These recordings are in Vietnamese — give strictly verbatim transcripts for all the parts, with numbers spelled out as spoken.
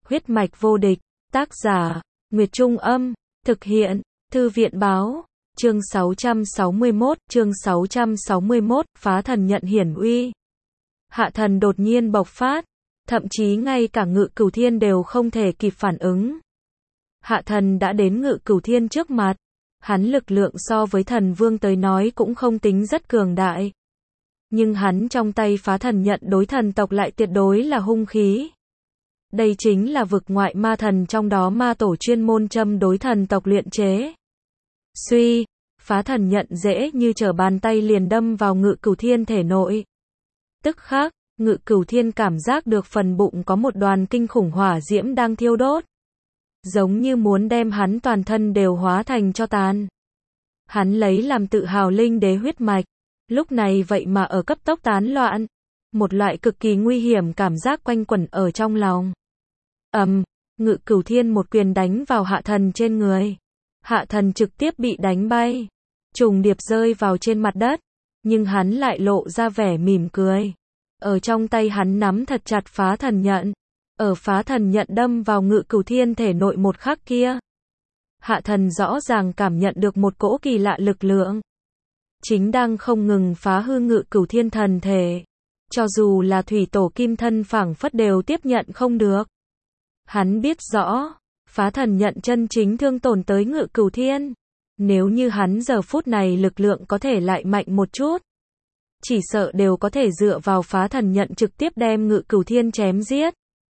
Huyết mạch vô địch, tác giả, Nguyệt Trung Âm, thực hiện, Thư viện Báo, chương sáu trăm sáu mươi mốt, chương sáu trăm sáu mươi mốt, phá thần nhận hiển uy. Hạ thần đột nhiên bộc phát, thậm chí ngay cả Ngự Cửu Thiên đều không thể kịp phản ứng. Hạ thần đã đến Ngự Cửu Thiên trước mặt, hắn lực lượng so với thần vương tới nói cũng không tính rất cường đại. Nhưng hắn trong tay phá thần nhận đối thần tộc lại tuyệt đối là hung khí. Đây chính là vực ngoại ma thần trong đó ma tổ chuyên môn châm đối thần tộc luyện chế. Suy, phá thần nhận dễ như trở bàn tay liền đâm vào Ngự Cửu Thiên thể nội. Tức khắc, Ngự Cửu Thiên cảm giác được phần bụng có một đoàn kinh khủng hỏa diễm đang thiêu đốt. Giống như muốn đem hắn toàn thân đều hóa thành tro tàn. Hắn lấy làm tự hào linh đế huyết mạch, lúc này vậy mà ở cấp tốc tán loạn. Một loại cực kỳ nguy hiểm cảm giác quanh quẩn ở trong lòng. Ầm, Ngự Cửu Thiên một quyền đánh vào hạ thần trên người. Hạ thần trực tiếp bị đánh bay, trùng điệp rơi vào trên mặt đất, nhưng hắn lại lộ ra vẻ mỉm cười. Ở trong tay hắn nắm thật chặt phá thần nhận. Ở phá thần nhận đâm vào Ngự Cửu Thiên thể nội một khắc kia, hạ thần rõ ràng cảm nhận được một cỗ kỳ lạ lực lượng. Chính đang không ngừng phá hư Ngự Cửu Thiên thần thể. Cho dù là thủy tổ kim thân phảng phất đều tiếp nhận không được. Hắn biết rõ, phá thần nhận chân chính thương tổn tới Ngự Cửu Thiên. Nếu như hắn giờ phút này lực lượng có thể lại mạnh một chút, chỉ sợ đều có thể dựa vào phá thần nhận trực tiếp đem Ngự Cửu Thiên chém giết.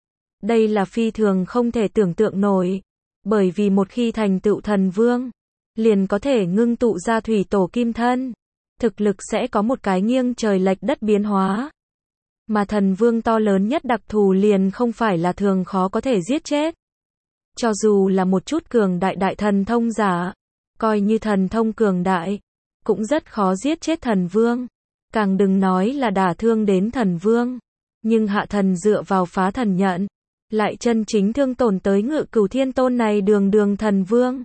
Đây là phi thường không thể tưởng tượng nổi, bởi vì một khi thành tựu thần vương, liền có thể ngưng tụ ra thủy tổ kim thân, thực lực sẽ có một cái nghiêng trời lệch đất biến hóa. Mà thần vương to lớn nhất đặc thù liền không phải là thường khó có thể giết chết. Cho dù là một chút cường đại đại thần thông giả, coi như thần thông cường đại, cũng rất khó giết chết thần vương. Càng đừng nói là đả thương đến thần vương. Nhưng hạ thần dựa vào phá thần nhận, lại chân chính thương tổn tới Ngự Cửu Thiên tôn này đường đường thần vương.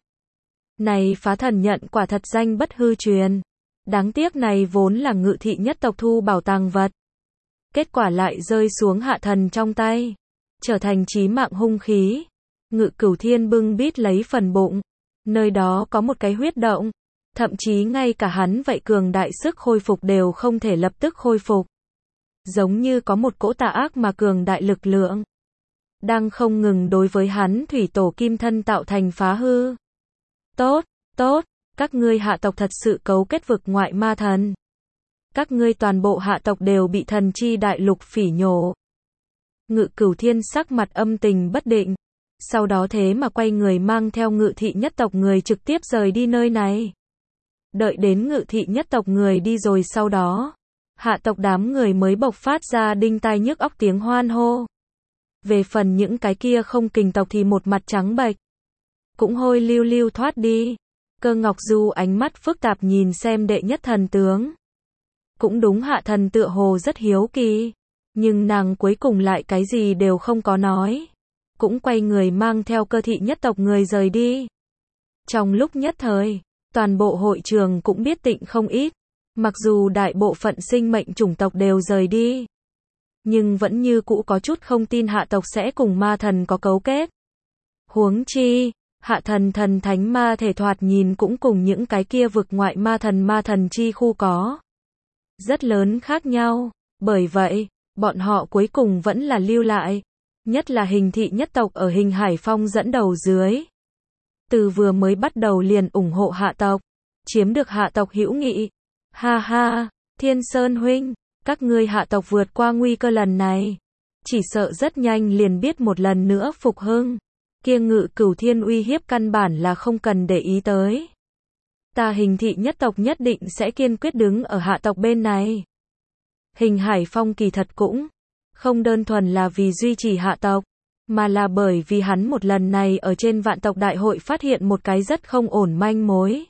Này phá thần nhận quả thật danh bất hư truyền. Đáng tiếc này vốn là Ngự thị nhất tộc thu bảo tàng vật. Kết quả lại rơi xuống hạ thần trong tay, trở thành chí mạng hung khí. Ngự Cửu Thiên bưng bít lấy phần bụng, nơi đó có một cái huyết động, thậm chí ngay cả hắn vậy cường đại sức khôi phục đều không thể lập tức khôi phục. Giống như có một cỗ tà ác mà cường đại lực lượng, đang không ngừng đối với hắn thủy tổ kim thân tạo thành phá hư. Tốt, tốt, các ngươi hạ tộc thật sự cấu kết vực ngoại ma thần. Các ngươi toàn bộ hạ tộc đều bị thần chi đại lục phỉ nhổ. Ngự Cửu Thiên sắc mặt âm tình bất định, sau đó thế mà quay người mang theo Ngự thị nhất tộc người trực tiếp rời đi nơi này. Đợi đến Ngự thị nhất tộc người đi rồi sau đó, hạ tộc đám người mới bộc phát ra đinh tai nhức óc tiếng hoan hô. Về phần những cái kia không kình tộc thì một mặt trắng bệch, cũng hôi lưu lưu thoát đi. Cơ Ngọc Du ánh mắt phức tạp nhìn xem đệ nhất thần tướng. Cũng đúng, hạ thần tựa hồ rất hiếu kỳ, nhưng nàng cuối cùng lại cái gì đều không có nói, cũng quay người mang theo Cơ thị nhất tộc người rời đi. Trong lúc nhất thời, toàn bộ hội trường cũng biết tịnh không ít, mặc dù đại bộ phận sinh mệnh chủng tộc đều rời đi, nhưng vẫn như cũ có chút không tin hạ tộc sẽ cùng ma thần có cấu kết. Huống chi, hạ thần thần thánh ma thể thoạt nhìn cũng cùng những cái kia vực ngoại ma thần ma thần chi khu có rất lớn khác nhau, bởi vậy, bọn họ cuối cùng vẫn là lưu lại, nhất là Hình thị nhất tộc ở Hình Hải Phong dẫn đầu dưới. Từ vừa mới bắt đầu liền ủng hộ hạ tộc, chiếm được hạ tộc hữu nghị. Ha ha, Thiên Sơn huynh, các ngươi hạ tộc vượt qua nguy cơ lần này, chỉ sợ rất nhanh liền biết một lần nữa phục hưng. Kia Ngự Cửu Thiên uy hiếp căn bản là không cần để ý tới. Ta Hình thị nhất tộc nhất định sẽ kiên quyết đứng ở hạ tộc bên này. Hình Hải Phong kỳ thật cũng không đơn thuần là vì duy trì hạ tộc, mà là bởi vì hắn một lần này ở trên vạn tộc đại hội phát hiện một cái rất không ổn manh mối.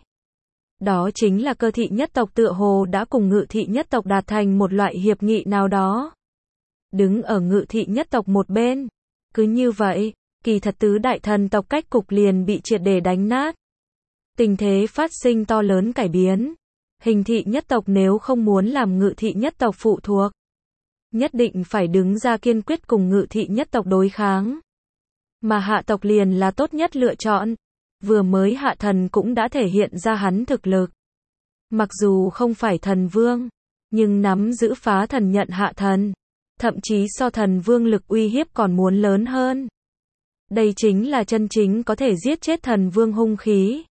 Đó chính là Cơ thị nhất tộc tựa hồ đã cùng Ngự thị nhất tộc đạt thành một loại hiệp nghị nào đó. Đứng ở Ngự thị nhất tộc một bên. Cứ như vậy, kỳ thật tứ đại thần tộc cách cục liền bị triệt để đánh nát. Tình thế phát sinh to lớn cải biến. Hình thị nhất tộc nếu không muốn làm Ngự thị nhất tộc phụ thuộc, nhất định phải đứng ra kiên quyết cùng Ngự thị nhất tộc đối kháng. Mà hạ tộc liền là tốt nhất lựa chọn. Vừa mới hạ thần cũng đã thể hiện ra hắn thực lực. Mặc dù không phải thần vương, nhưng nắm giữ phá thần nhận hạ thần, thậm chí so thần vương lực uy hiếp còn muốn lớn hơn. Đây chính là chân chính có thể giết chết thần vương hung khí.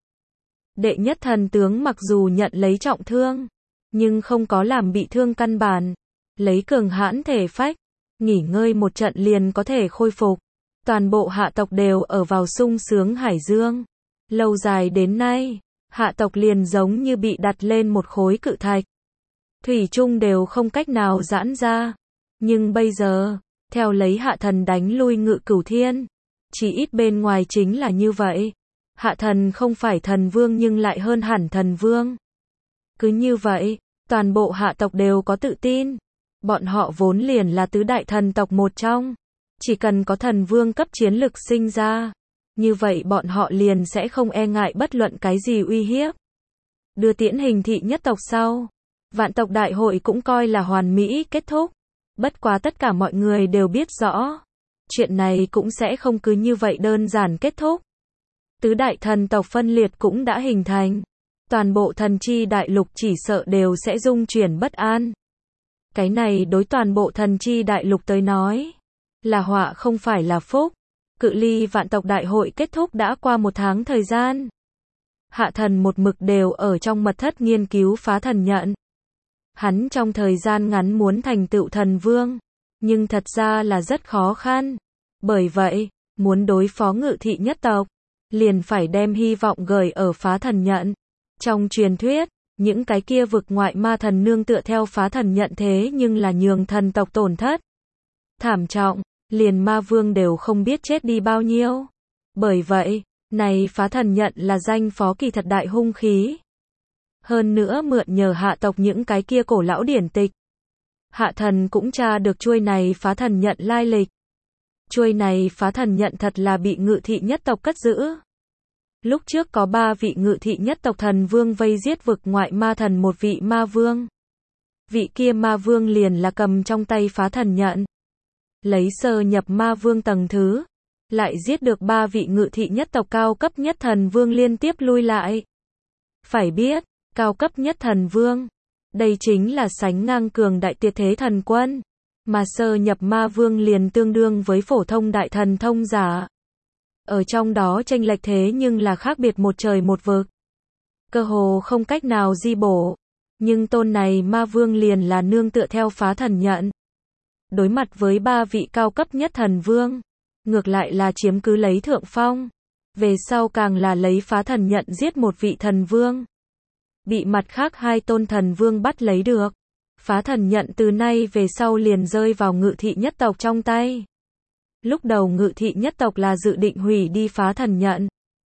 Đệ nhất thần tướng mặc dù nhận lấy trọng thương, nhưng không có làm bị thương căn bản, lấy cường hãn thể phách, nghỉ ngơi một trận liền có thể khôi phục. Toàn bộ hạ tộc đều ở vào sung sướng hải dương. Lâu dài đến nay, hạ tộc liền giống như bị đặt lên một khối cự thạch. Thủy chung đều không cách nào giãn ra. Nhưng bây giờ, theo lấy hạ thần đánh lui Ngự Cửu Thiên, chỉ ít bên ngoài chính là như vậy. Hạ thần không phải thần vương nhưng lại hơn hẳn thần vương. Cứ như vậy, toàn bộ hạ tộc đều có tự tin. Bọn họ vốn liền là tứ đại thần tộc một trong. Chỉ cần có thần vương cấp chiến lực sinh ra, như vậy bọn họ liền sẽ không e ngại bất luận cái gì uy hiếp. Đưa tiễn Hình Thị nhất tộc sau, vạn tộc đại hội cũng coi là hoàn mỹ kết thúc. Bất quá tất cả mọi người đều biết rõ, chuyện này cũng sẽ không cứ như vậy đơn giản kết thúc. Tứ đại thần tộc phân liệt cũng đã hình thành. Toàn bộ thần chi đại lục chỉ sợ đều sẽ rung chuyển bất an. Cái này đối toàn bộ thần chi đại lục tới nói, là họa không phải là phúc. Cự ly vạn tộc đại hội kết thúc đã qua một tháng thời gian. Hạ thần một mực đều ở trong mật thất nghiên cứu phá thần nhận. Hắn trong thời gian ngắn muốn thành tựu thần vương, nhưng thật ra là rất khó khăn. Bởi vậy, muốn đối phó Ngự Thị nhất tộc, liền phải đem hy vọng gửi ở phá thần nhận. Trong truyền thuyết, những cái kia vực ngoại ma thần nương tựa theo phá thần nhận thế nhưng là nhường thần tộc tổn thất thảm trọng, liền ma vương đều không biết chết đi bao nhiêu. Bởi vậy, này phá thần nhận là danh phó kỳ thật đại hung khí. Hơn nữa mượn nhờ hạ tộc những cái kia cổ lão điển tịch. Hạ thần cũng tra được chuôi này phá thần nhận lai lịch. Chuôi này phá thần nhận thật là bị Ngự Thị nhất tộc cất giữ. Lúc trước có ba vị Ngự Thị nhất tộc thần vương vây giết vực ngoại ma thần một vị ma vương. Vị kia ma vương liền là cầm trong tay phá thần nhận. Lấy sơ nhập ma vương tầng thứ, lại giết được ba vị Ngự Thị nhất tộc cao cấp nhất thần vương liên tiếp lui lại. Phải biết, cao cấp nhất thần vương, đây chính là sánh ngang cường đại tuyệt thế thần quân, mà sơ nhập ma vương liền tương đương với phổ thông đại thần thông giả. Ở trong đó chênh lệch thế nhưng là khác biệt một trời một vực. Cơ hồ không cách nào di bổ, nhưng tôn này ma vương liền là nương tựa theo phá thần nhận. Đối mặt với ba vị cao cấp nhất thần vương, ngược lại là chiếm cứ lấy thượng phong. Về sau càng là lấy phá thần nhận giết một vị thần vương. Bị mặt khác hai tôn thần vương bắt lấy được. Phá thần nhận từ nay về sau liền rơi vào Ngự Thị nhất tộc trong tay. Lúc đầu Ngự Thị nhất tộc là dự định hủy đi phá thần nhận.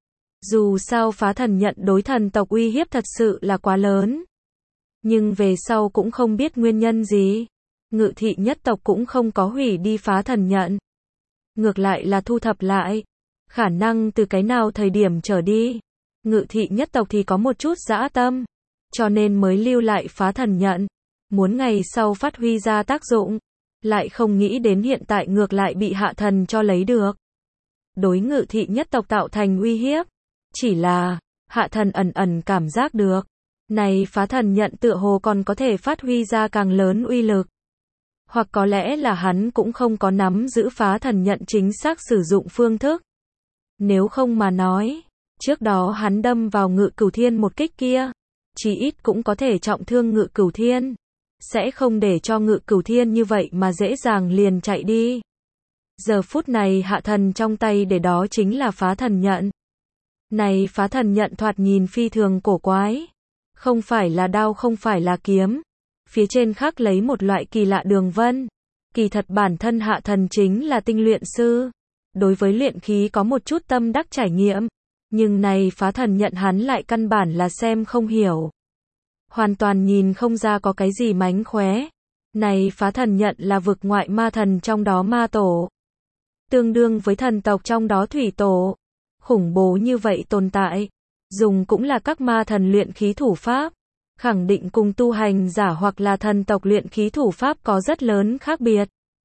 Dù sao phá thần nhận đối thần tộc uy hiếp thật sự là quá lớn. Nhưng về sau cũng không biết nguyên nhân gì. Ngự Thị nhất tộc cũng không có hủy đi phá thần nhận. Ngược lại là thu thập lại. Khả năng từ cái nào thời điểm trở đi, Ngự Thị nhất tộc thì có một chút dã tâm. Cho nên mới lưu lại phá thần nhận. Muốn ngày sau phát huy ra tác dụng. Lại không nghĩ đến hiện tại ngược lại bị hạ thần cho lấy được. Đối Ngự Thị nhất tộc tạo thành uy hiếp. Chỉ là, hạ thần ẩn ẩn cảm giác được. Này phá thần nhận tựa hồ còn có thể phát huy ra càng lớn uy lực. Hoặc có lẽ là hắn cũng không có nắm giữ phá thần nhận chính xác sử dụng phương thức. Nếu không mà nói, trước đó hắn đâm vào Ngự Cửu Thiên một kích kia, chí ít cũng có thể trọng thương Ngự Cửu Thiên. Sẽ không để cho Ngự Cửu Thiên như vậy mà dễ dàng liền chạy đi. Giờ phút này hạ thần trong tay để đó chính là phá thần nhận. Này phá thần nhận thoạt nhìn phi thường cổ quái. Không phải là đao không phải là kiếm. Phía trên khắc lấy một loại kỳ lạ đường vân. Kỳ thật bản thân hạ thần chính là tinh luyện sư. Đối với luyện khí có một chút tâm đắc trải nghiệm. Nhưng này phá thần nhận hắn lại căn bản là xem không hiểu. Hoàn toàn nhìn không ra có cái gì mánh khóe. Này phá thần nhận là vực ngoại ma thần trong đó ma tổ. Tương đương với thần tộc trong đó thủy tổ. Khủng bố như vậy tồn tại. Dùng cũng là các ma thần luyện khí thủ pháp. Khẳng định cùng tu hành giả hoặc là thần tộc luyện khí thủ pháp có rất lớn khác biệt.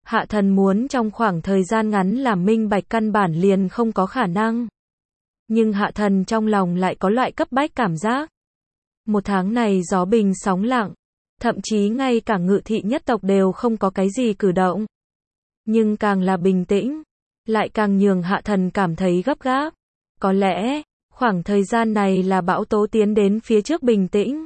Hạ thần muốn trong khoảng thời gian ngắn làm minh bạch căn bản liền không có khả năng. Nhưng hạ thần trong lòng lại có loại cấp bách cảm giác. Một tháng này gió bình sóng lặng, thậm chí ngay cả Ngự thị nhất tộc đều không có cái gì cử động. Nhưng càng là bình tĩnh, lại càng nhường hạ thần cảm thấy gấp gáp. Có lẽ, khoảng thời gian này là bão tố tiến đến phía trước bình tĩnh.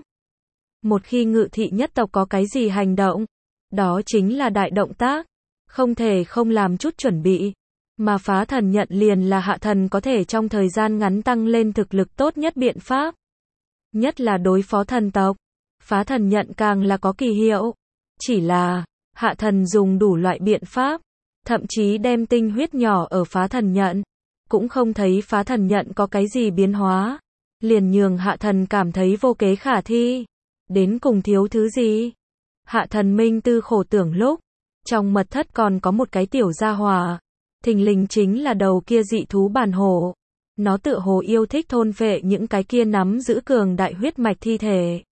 Một khi Ngự thị nhất tộc có cái gì hành động, đó chính là đại động tác, không thể không làm chút chuẩn bị. Mà phá thần nhận liền là hạ thần có thể trong thời gian ngắn tăng lên thực lực tốt nhất biện pháp. Nhất là đối phó thần tộc, phá thần nhận càng là có kỳ hiệu. Chỉ là, hạ thần dùng đủ loại biện pháp, thậm chí đem tinh huyết nhỏ ở phá thần nhận, cũng không thấy phá thần nhận có cái gì biến hóa. Liền nhường hạ thần cảm thấy vô kế khả thi. Đến cùng thiếu thứ gì? Hạ thần minh tư khổ tưởng lúc, trong mật thất còn có một cái tiểu gia hỏa. Thình lình chính là đầu kia dị thú bản hổ. Nó tựa hồ yêu thích thôn phệ những cái kia nắm giữ cường đại huyết mạch thi thể.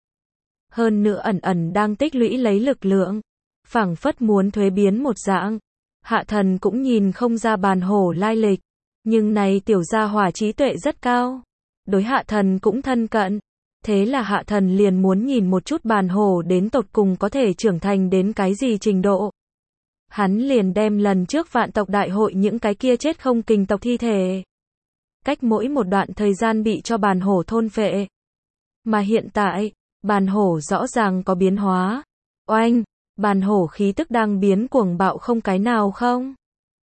Hơn nữa ẩn ẩn đang tích lũy lấy lực lượng, phảng phất muốn thuế biến một dạng. Hạ thần cũng nhìn không ra bản hổ lai lịch, nhưng này tiểu gia hỏa trí tuệ rất cao, đối hạ thần cũng thân cận. Thế là hạ thần liền muốn nhìn một chút bản hổ đến tột cùng có thể trưởng thành đến cái gì trình độ. Hắn liền đem lần trước vạn tộc đại hội những cái kia chết không kình tộc thi thể, cách mỗi một đoạn thời gian bị cho bản hổ thôn phệ. Mà hiện tại, bản hổ rõ ràng có biến hóa. Oanh, bản hổ khí tức đang biến cuồng bạo không cái nào không.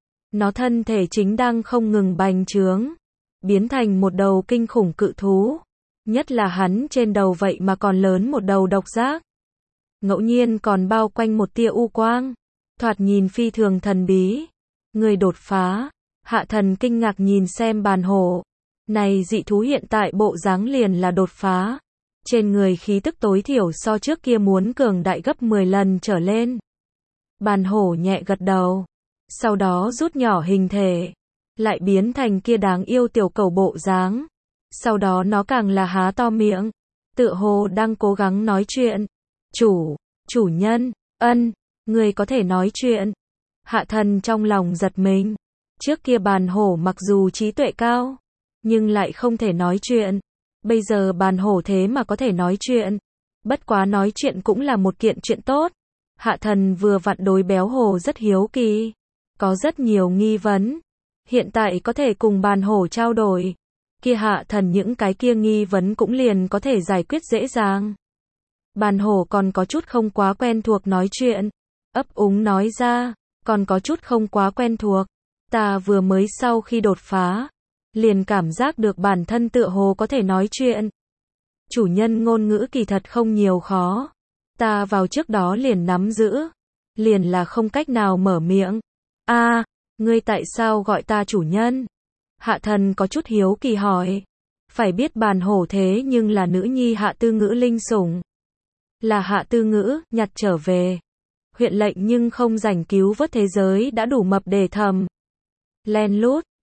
Nó thân thể chính đang không ngừng bành trướng, biến thành một đầu kinh khủng cự thú. Nhất là hắn trên đầu vậy mà còn lớn một đầu độc giác. Ngẫu nhiên còn bao quanh một tia u quang, thoạt nhìn phi thường thần bí. Người đột phá. Hạ thần kinh ngạc nhìn xem bản hổ. Này dị thú hiện tại bộ dáng liền là đột phá. Trên người khí tức tối thiểu so trước kia muốn cường đại gấp mười lần trở lên. Bản hổ nhẹ gật đầu. Sau đó rút nhỏ hình thể, lại biến thành kia đáng yêu tiểu cẩu bộ dáng. Sau đó nó càng là há to miệng, tựa hồ đang cố gắng nói chuyện. Chủ, chủ nhân, ân, người có thể nói chuyện. Hạ thần trong lòng giật mình. Trước kia bản hổ mặc dù trí tuệ cao, nhưng lại không thể nói chuyện. Bây giờ bản hổ thế mà có thể nói chuyện. Bất quá nói chuyện cũng là một kiện chuyện tốt. Hạ thần vừa vặn đối béo hổ rất hiếu kỳ, có rất nhiều nghi vấn. Hiện tại có thể cùng bản hổ trao đổi, kia hạ thần những cái kia nghi vấn cũng liền có thể giải quyết dễ dàng. Bản hổ còn có chút không quá quen thuộc nói chuyện, ấp úng nói ra, còn có chút không quá quen thuộc. Ta vừa mới sau khi đột phá, liền cảm giác được bản thân tựa hồ có thể nói chuyện. Chủ nhân ngôn ngữ kỳ thật không nhiều khó. Ta vào trước đó liền nắm giữ, liền là không cách nào mở miệng. A, ngươi tại sao gọi ta chủ nhân? Hạ thần có chút hiếu kỳ hỏi. Phải biết bản hổ thế nhưng là nữ nhi Hạ Tư Ngữ linh sủng. Là Hạ Tư Ngữ nhặt trở về. Huyện lệnh nhưng không rảnh cứu vớt thế giới đã đủ mập để thầm. Len lút,